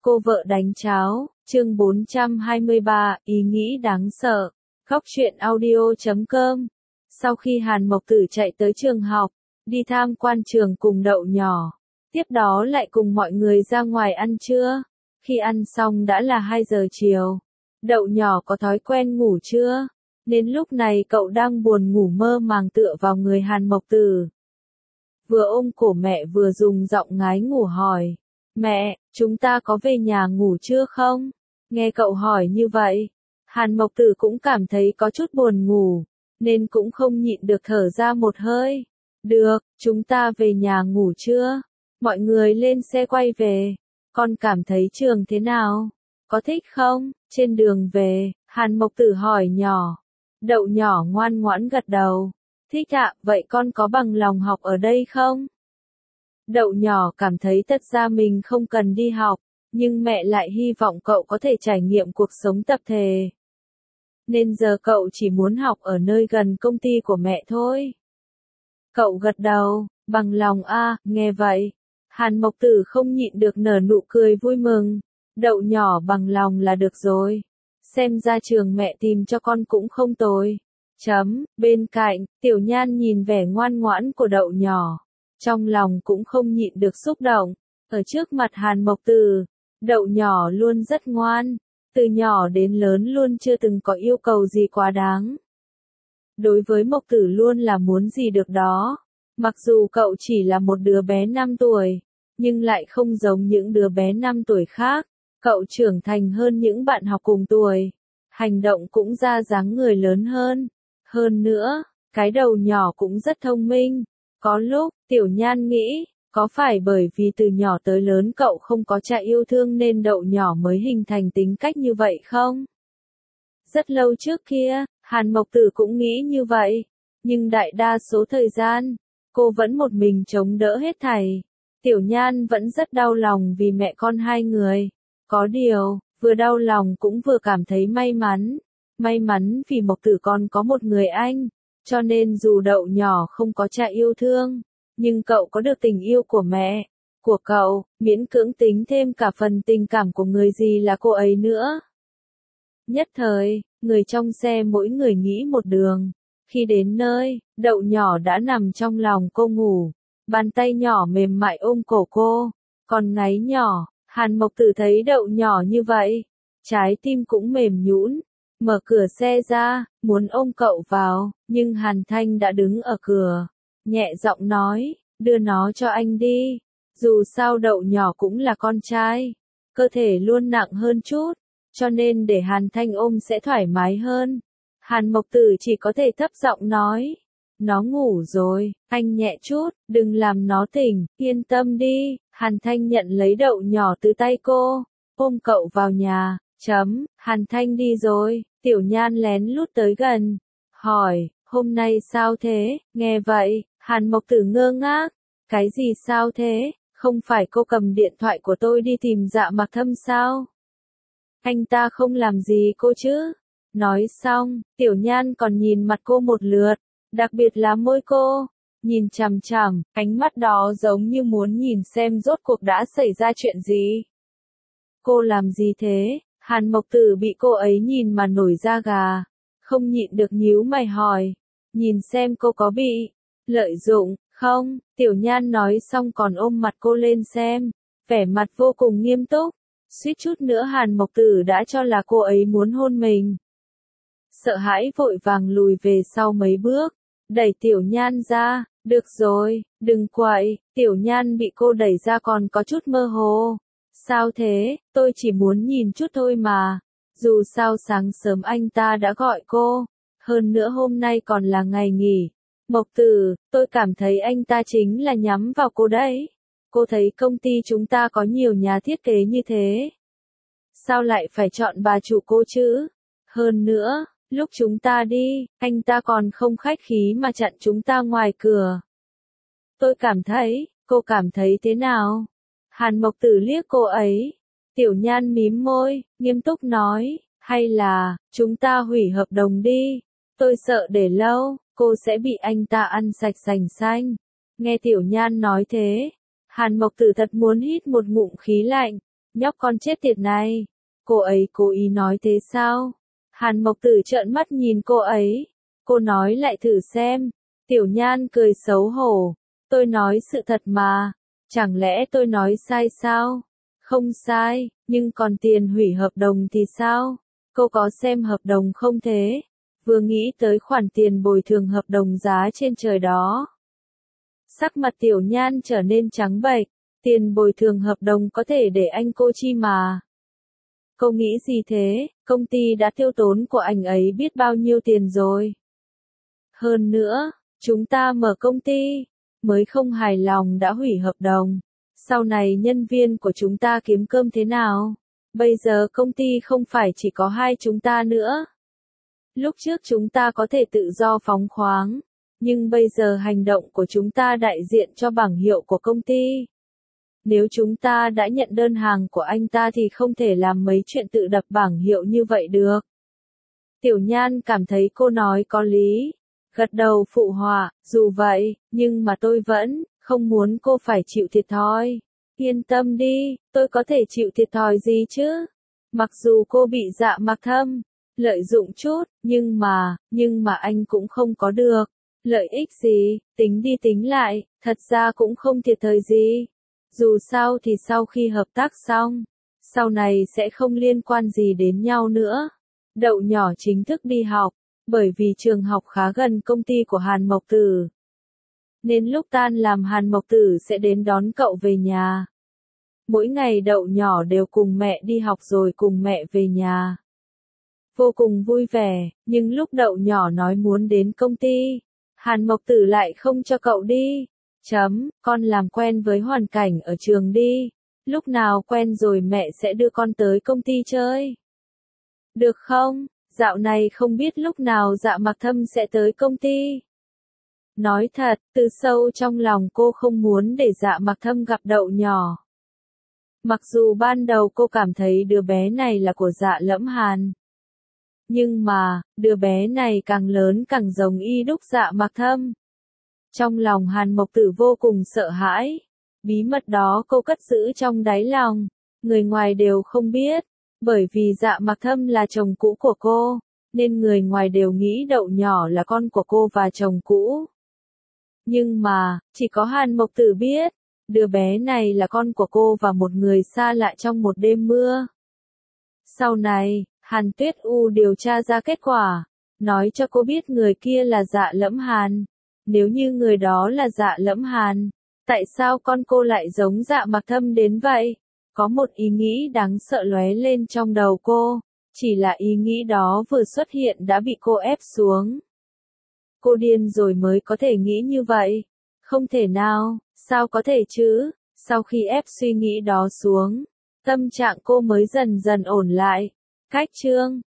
Cô vợ đánh cháo, chương 423, ý nghĩ đáng sợ. Góc truyện audio.com. Sau khi Hàn Mộc Tử chạy tới trường học, đi tham quan trường cùng Đậu Nhỏ, tiếp đó lại cùng mọi người ra ngoài ăn trưa. Khi ăn xong đã là 2 giờ chiều. Đậu Nhỏ có thói quen ngủ trưa, nên lúc này cậu đang buồn ngủ mơ màng tựa vào người Hàn Mộc Tử. Vừa ôm cổ mẹ vừa dùng giọng ngái ngủ hỏi, mẹ, chúng ta có về nhà ngủ chưa không? Nghe cậu hỏi như vậy, Hàn Mộc Tử cũng cảm thấy có chút buồn ngủ, nên cũng không nhịn được thở ra một hơi. Được, chúng ta về nhà ngủ chưa? Mọi người lên xe quay về. Con cảm thấy trường thế nào? Có thích không? Trên đường về, Hàn Mộc Tử hỏi nhỏ. Đậu Nhỏ ngoan ngoãn gật đầu. Thích ạ, vậy con có bằng lòng học ở đây không? Đậu Nhỏ cảm thấy thật ra mình không cần đi học, nhưng mẹ lại hy vọng cậu có thể trải nghiệm cuộc sống tập thể. Nên giờ cậu chỉ muốn học ở nơi gần công ty của mẹ thôi. Cậu gật đầu, bằng lòng a, nghe vậy. Hàn Mộc Tử không nhịn được nở nụ cười vui mừng. Đậu Nhỏ bằng lòng là được rồi. Xem ra trường mẹ tìm cho con cũng không tồi. Bên cạnh, Tiểu Nhan nhìn vẻ ngoan ngoãn của Đậu Nhỏ. Trong lòng cũng không nhịn được xúc động. Ở trước mặt Hàn Mộc Tử, Đậu Nhỏ luôn rất ngoan. Từ nhỏ đến lớn luôn chưa từng có yêu cầu gì quá đáng. Đối với Mộc Tử luôn là muốn gì được đó. Mặc dù cậu chỉ là một đứa bé 5 tuổi, nhưng lại không giống những đứa bé 5 tuổi khác. Cậu trưởng thành hơn những bạn học cùng tuổi. Hành động cũng ra dáng người lớn hơn. Hơn nữa, cái đầu nhỏ cũng rất thông minh. Có lúc, Tiểu Nhan nghĩ, có phải bởi vì từ nhỏ tới lớn cậu không có cha yêu thương nên Đậu Nhỏ mới hình thành tính cách như vậy không? Rất lâu trước kia, Hàn Mộc Tử cũng nghĩ như vậy. Nhưng đại đa số thời gian, cô vẫn một mình chống đỡ hết thảy. Tiểu Nhan vẫn rất đau lòng vì mẹ con hai người. Có điều, vừa đau lòng cũng vừa cảm thấy may mắn. May mắn vì Mộc Tử còn có một người anh. Cho nên dù Đậu Nhỏ không có cha yêu thương, nhưng cậu có được tình yêu của mẹ, của cậu, miễn cưỡng tính thêm cả phần tình cảm của người gì là cô ấy nữa. Nhất thời, người trong xe mỗi người nghĩ một đường. Khi đến nơi, Đậu Nhỏ đã nằm trong lòng cô ngủ. Bàn tay nhỏ mềm mại ôm cổ cô. Còn ngáy nhỏ, Hàn Mộc Tử thấy Đậu Nhỏ như vậy. Trái tim cũng mềm nhũn. Mở cửa xe ra, muốn ôm cậu vào, nhưng Hàn Thanh đã đứng ở cửa. Nhẹ giọng nói, đưa nó cho anh đi. Dù sao Đậu Nhỏ cũng là con trai. Cơ thể luôn nặng hơn chút. Cho nên để Hàn Thanh ôm sẽ thoải mái hơn. Hàn Mộc Tử chỉ có thể thấp giọng nói. Nó ngủ rồi, anh nhẹ chút, đừng làm nó tỉnh, yên tâm đi. Hàn Thanh nhận lấy Đậu Nhỏ từ tay cô, ôm cậu vào nhà. Hàn Thanh đi rồi, Tiểu Nhan lén lút tới gần, hỏi, hôm nay sao thế? Nghe vậy, Hàn Mộc Tử ngơ ngác. Cái gì sao thế? Không phải cô cầm điện thoại của tôi đi tìm Dạ Mặc Thâm sao? Anh ta không làm gì cô chứ? Nói xong, Tiểu Nhan còn nhìn mặt cô một lượt, đặc biệt là môi cô. Nhìn chằm chằm, ánh mắt đó giống như muốn nhìn xem rốt cuộc đã xảy ra chuyện gì. Cô làm gì thế? Hàn Mộc Tử bị cô ấy nhìn mà nổi da gà. Không nhịn được nhíu mày hỏi. Nhìn xem cô có bị lợi dụng không? Tiểu Nhan nói xong còn ôm mặt cô lên xem. Vẻ mặt vô cùng nghiêm túc. Suýt chút nữa Hàn Mộc Tử đã cho là cô ấy muốn hôn mình. Sợ hãi vội vàng lùi về sau mấy bước. Đẩy Tiểu Nhan ra. Được rồi, đừng quậy. Tiểu Nhan bị cô đẩy ra còn có chút mơ hồ. Sao thế, tôi chỉ muốn nhìn chút thôi mà. Dù sao sáng sớm anh ta đã gọi cô. Hơn nữa hôm nay còn là ngày nghỉ. Mộc Tử, tôi cảm thấy anh ta chính là nhắm vào cô đấy. Cô thấy công ty chúng ta có nhiều nhà thiết kế như thế. Sao lại phải chọn bà chủ cô chứ? Hơn nữa, lúc chúng ta đi, anh ta còn không khách khí mà chặn chúng ta ngoài cửa. Tôi cảm thấy, cô cảm thấy thế nào? Hàn Mộc Tử liếc cô ấy. Tiểu Nhan mím môi, nghiêm túc nói, hay là, chúng ta hủy hợp đồng đi. Tôi sợ để lâu, cô sẽ bị anh ta ăn sạch sành xanh. Nghe Tiểu Nhan nói thế, Hàn Mộc Tử thật muốn hít một ngụm khí lạnh. Nhóc con chết tiệt này. Cô ấy cố ý nói thế sao? Hàn Mộc Tử trợn mắt nhìn cô ấy. Cô nói lại thử xem. Tiểu Nhan cười xấu hổ. Tôi nói sự thật mà. Chẳng lẽ tôi nói sai sao? Không sai, nhưng còn tiền hủy hợp đồng thì sao? Cô có xem hợp đồng không thế? Vừa nghĩ tới khoản tiền bồi thường hợp đồng giá trên trời đó. Sắc mặt Tiểu Nhan trở nên trắng bệch. Tiền bồi thường hợp đồng có thể để anh cô chi mà. Cô nghĩ gì thế? Công ty đã tiêu tốn của anh ấy biết bao nhiêu tiền rồi. Hơn nữa, chúng ta mở công ty, mới không hài lòng đã hủy hợp đồng. Sau này nhân viên của chúng ta kiếm cơm thế nào? Bây giờ công ty không phải chỉ có hai chúng ta nữa. Lúc trước chúng ta có thể tự do phóng khoáng, nhưng bây giờ hành động của chúng ta đại diện cho bảng hiệu của công ty. Nếu chúng ta đã nhận đơn hàng của anh ta thì không thể làm mấy chuyện tự đập bảng hiệu như vậy được. Tiểu Nhan cảm thấy cô nói có lý. Gật đầu phụ họa, dù vậy, nhưng mà tôi vẫn không muốn cô phải chịu thiệt thòi. Yên tâm đi, tôi có thể chịu thiệt thòi gì chứ? Mặc dù cô bị Dạ Mặc Thâm lợi dụng chút, nhưng mà anh cũng không có được lợi ích gì, tính đi tính lại, thật ra cũng không thiệt thòi gì. Dù sao thì sau khi hợp tác xong, sau này sẽ không liên quan gì đến nhau nữa. Đậu nhỏ chính thức đi học, bởi vì trường học khá gần công ty của Hàn Mộc Tử. Nên lúc tan làm Hàn Mộc Tử sẽ đến đón cậu về nhà. Mỗi ngày Đậu nhỏ đều cùng mẹ đi học rồi cùng mẹ về nhà. Vô cùng vui vẻ, nhưng lúc Đậu nhỏ nói muốn đến công ty, Hàn Mộc Tử lại không cho cậu đi. Con làm quen với hoàn cảnh ở trường đi. Lúc nào quen rồi mẹ sẽ đưa con tới công ty chơi. Được không? Dạo này không biết lúc nào Dạ Mặc Thâm sẽ tới công ty. Nói thật, từ sâu trong lòng cô không muốn để Dạ Mặc Thâm gặp Đậu nhỏ. Mặc dù ban đầu cô cảm thấy đứa bé này là của Dạ Lẫm Hàn. Nhưng mà, đứa bé này càng lớn càng giống y đúc Dạ Mặc Thâm. Trong lòng Hàn Mộc Tử vô cùng sợ hãi. Bí mật đó cô cất giữ trong đáy lòng. Người ngoài đều không biết. Bởi vì Dạ Mặc Thâm là chồng cũ của cô, nên người ngoài đều nghĩ Đậu nhỏ là con của cô và chồng cũ. Nhưng mà, chỉ có Hàn Mộc Tử biết, đứa bé này là con của cô và một người xa lạ trong một đêm mưa. Sau này, Hàn Tuyết U điều tra ra kết quả, nói cho cô biết người kia là Dạ Lẫm Hàn. Nếu như người đó là Dạ Lẫm Hàn, tại sao con cô lại giống Dạ Mặc Thâm đến vậy? Có một ý nghĩ đáng sợ lóe lên trong đầu cô, chỉ là ý nghĩ đó vừa xuất hiện đã bị cô ép xuống. Cô điên rồi mới có thể nghĩ như vậy. Không thể nào, sao có thể chứ? Sau khi ép suy nghĩ đó xuống, tâm trạng cô mới dần dần ổn lại. Cách chương